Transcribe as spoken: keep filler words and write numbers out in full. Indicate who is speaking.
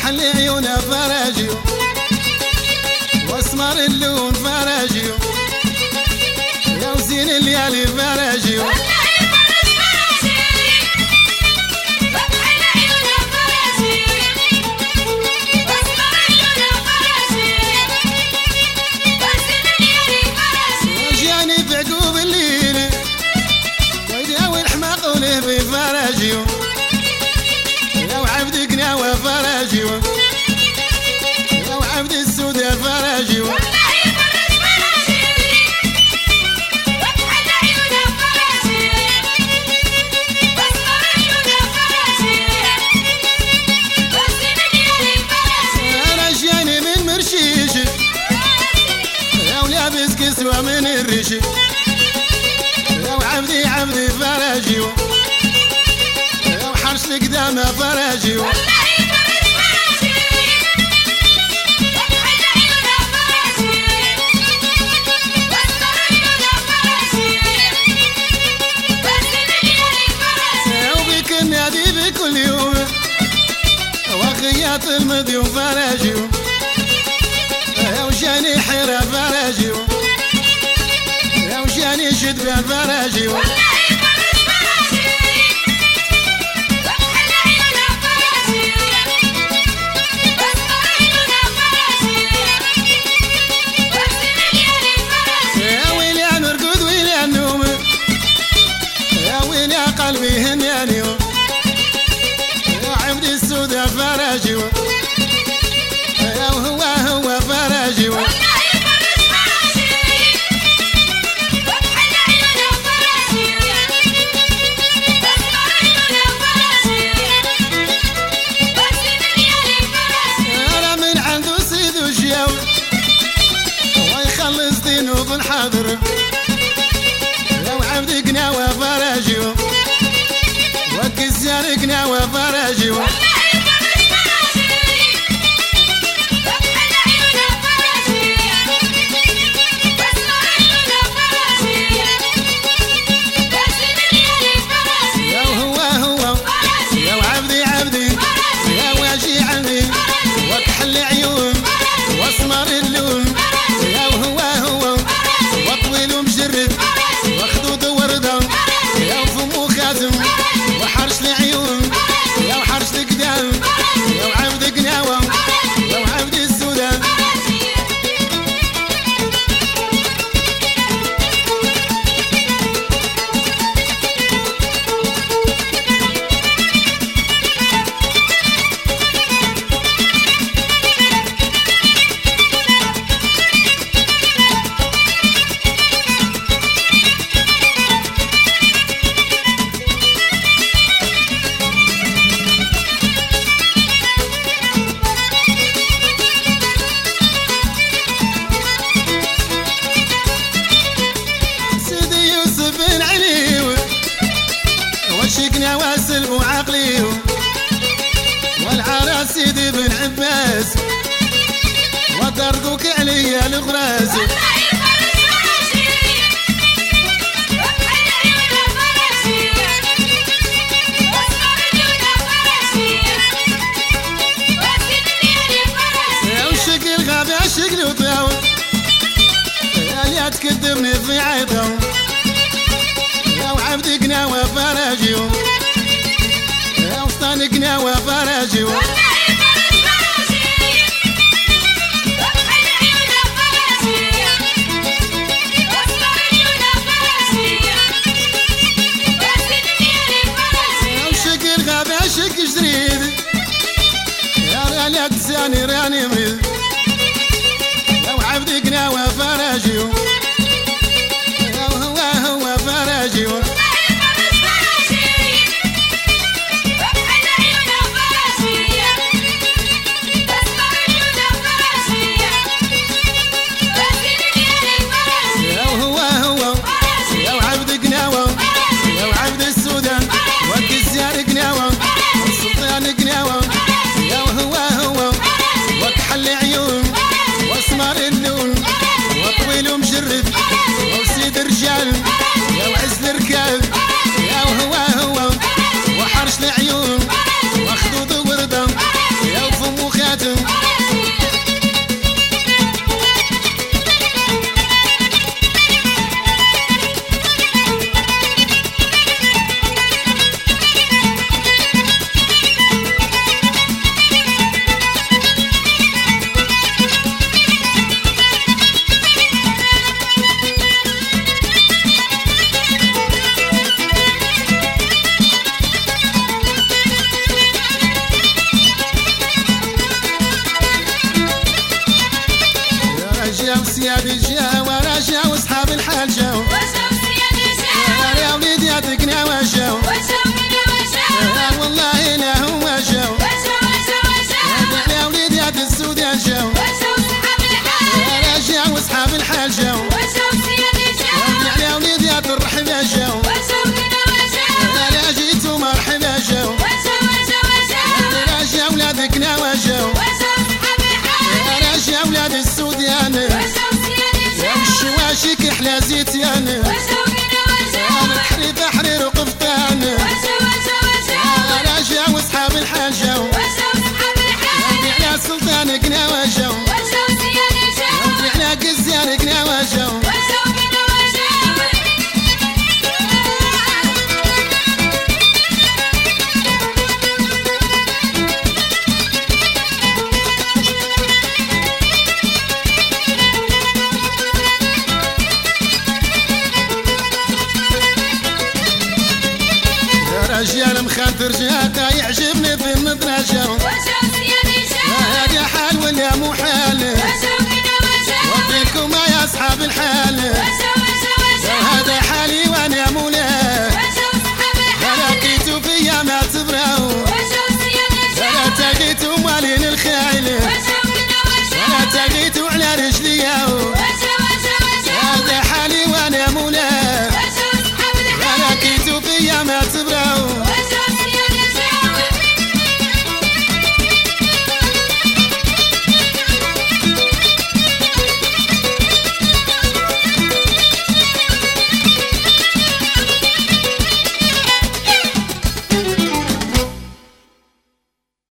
Speaker 1: وكحل عيونه فرجي واسمر اللون فرجي يا وزين الليالي فرجي فرجي يا وعبد قناوة فرجي يا وعبد السودة فرجي والله يفرج فرجي وكحل عيونه فرجي واسمر عيونه فرجي وزين الليالي فرجي انا جاني من مرشيش يا ولابس كسوة من الريش يا وعبدي عبدي فرجي حرش لقدامه فرجي والله يفرج فرجي وكحل عيونه فرجي واسمر عيونه فرجي وزين الليالي فرجي وبك النادي بكل يوم وخياط المديوم فرجي يا وجاني حيرة فرجي يا وجاني شدبة فرجي قلبي هنياني يا عبد السودة فرجي يا وهو هو فرجي والله يفرج فرجي وكحل عيونه فرجي واسمر عيونه فرجي وزين الليالي فرجي انا من عنده سيد وشياو ويخلص دينه بالحاضر يا وعبد قناوة فرجي وكسر قناوة فرجي والله يفرج فرجي وكحل عيونه فرجي واسمر عيونه فرجي وزين الليالي فرجي يا وهو هو يا وعبدي عبدي يا واجي عمي وكحل عيون واسمر اللون يا وهو هو وطويل ومجرد وخدود وردة يا وفمو خاتم وحرش العيون يا وحرش القدام يا وعبد قناوة يا وعبد السودة وشقنا واسلب وعقلي والعراس سيدي بن عباس وطرقك علي الغراس والله يفرج فرجي وكحل عيونه فرجي واسمر عيونه فرجي وزين الليالي فرجي يا وشق الغاب يا شقلي وطاو يا اللي تكدبني في عيطهم يا وعبد قناوة فرجي يا وسطان قناوة فرجي والله يفرج فرجي وكحل عيونه فرجي واسمر عيونه فرجي وزين الليالي فرجي يا وشق الغاب يا شق جريد يا راني تساني راني مريض يا وعبد قناوة فرجي يا وهو هو فرجي والله يفرج فرجي وكحل عيونه فرجي بلا زيتيان انا تحريف حرير وقفطان انا جاو اصحاب الحاجه ودي على سلطان قناوجه ودي على قزيان قناوجه رجال مخاطر جاتا يعجبني في النطرجة هذا حال ولا مو حال وفيكم يا أصحاب الحال